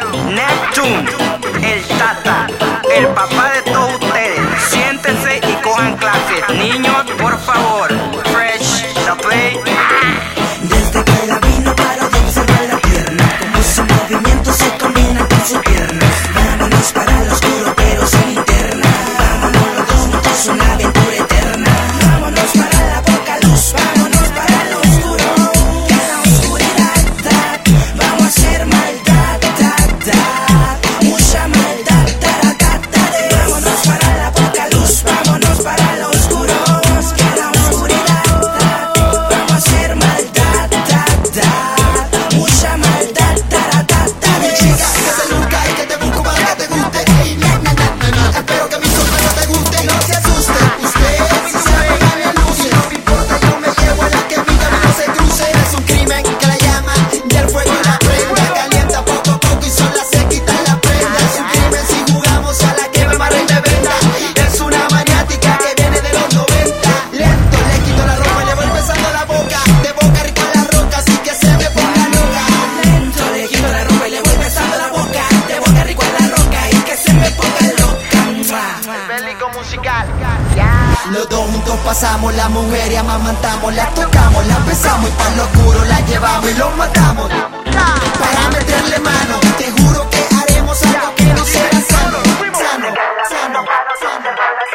Neptune, el Tata, el papá de todos ustedes. Siéntense y cojan clases. Niños, por favor. Fresh, The Play. Desde que la vi no paro de observar la pierna, como su movimiento se combina con su pierna. Vámonos para lo oscuro pero sin linterna. Vámonos los dos juntos, una aventura eterna. Vámonos para la poca luz, vámonos para lo oscuro. Que la oscuridad da, vamos a hacer maldad, mucha maldad, vámonos para la poca luz, vámonos para lo oscuro. Que la oscuridad da, vamos a hacer maldad, mucha maldad, Chica, que te luzca y que te busco para que te guste. Espero que mi sorpresa te guste. No se asuste, usted si se apaga la luz. No me importa, yo me llevo a la que mi camino se cruce. Es un crimen que la llama y el fuego y la prenda. Calienta poco a poco y sola se quita la prenda. Es un crimen si jugamos a la que me amarra y me venda. Es una maniática que viene de los 90. Lento, le quito la ropa y le voy besando la boca. De boca rico a la roca, así que se me ponga loca. lento, le quito la ropa y le voy besando la boca. De boca rico a la roca y que se me ponga loca. Bélico musical. Los dos juntos pasamos, la mujer y amamantamos, la tocamos, la besamos y para lo oscuro la llevamos y los matamos. Para meterle mano, te juro que haremos algo que no será sano, sano, sano, sano.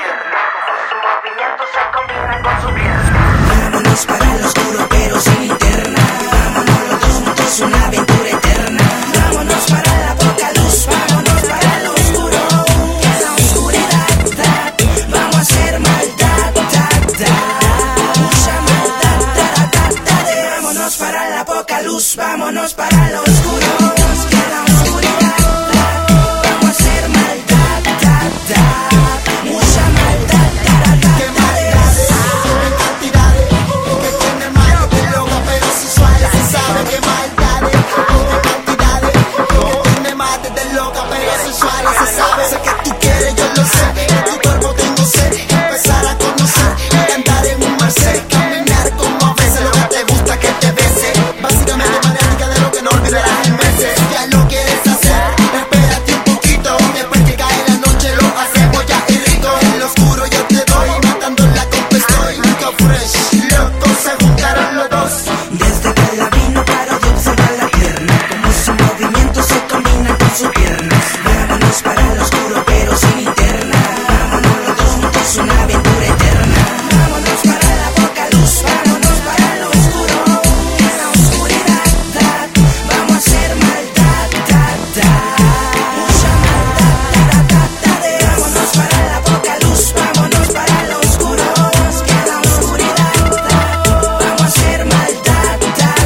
Vámonos para lo oscuro pero sin linterna. Vámonos los dos juntos, una aventura eterna. Vámonos para la poca luz, vámonos para lo oscuro. Que la oscuridad da, vamos a hacer maldad, mucha maldad, vámonos para la poca luz, vámonos para lo oscuro. Que la oscuridad da, vamos a hacer maldad, mucha maldad, Que maldades, en cantidades, que tiene mal, que loca pero sensual. Se sabe que maldades, en cantidades, que tiene más de loca pero sensual. Se sabe, sé que tú quieres, yo lo sé, que tu cuerpo tengo sed, empezar a conocer, y andar en un Mercedes, caminar como a veces lo que te gusta que te bese. Básicamente maniática de lo que no olvidarás en meses. Ya lo quieres hacer, espérate un poquito, después que cae la noche lo hacemos ya y rico. En lo oscuro yo te doy, matando la copa estoy. Rico fresh, locos se juntaron los dos. Desde que la vi no paro de observar la pierna, como su movimiento se combina con su pierna. Vámonos para lo oscuro pero sin linterna. Vámonos los dos juntos, una aventura eterna. Vámonos para la poca luz, vámonos para lo oscuro. Que la oscuridad da, vamos a hacer maldad, mucha maldad, vámonos para la poca luz, vámonos para lo oscuro. Que la oscuridad da, vamos a hacer maldad,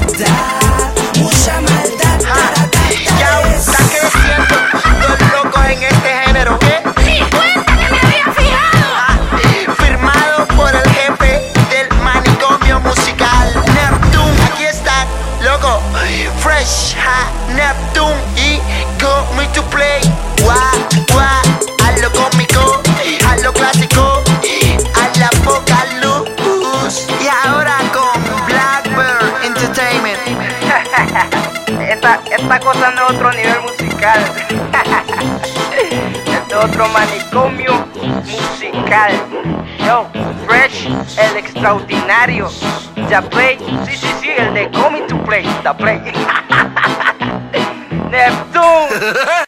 mucha maldad, Ya está creciendo los locos en este género. Sí, cuenta que me había fijado. Firmado por el jefe del manicomio musical, Neptune. Aquí está, loco. Fresh, Neptune y Come to Play. A lo cómico, a lo clásico, a la poca luz. Y ahora con Blackbird Entertainment. Esta cosa no es otro nivel musical. Es de otro manicomio musical. Yo, Fresh, el extraordinario. The Play, sí, el de Coming to Play. The Play. Neptune.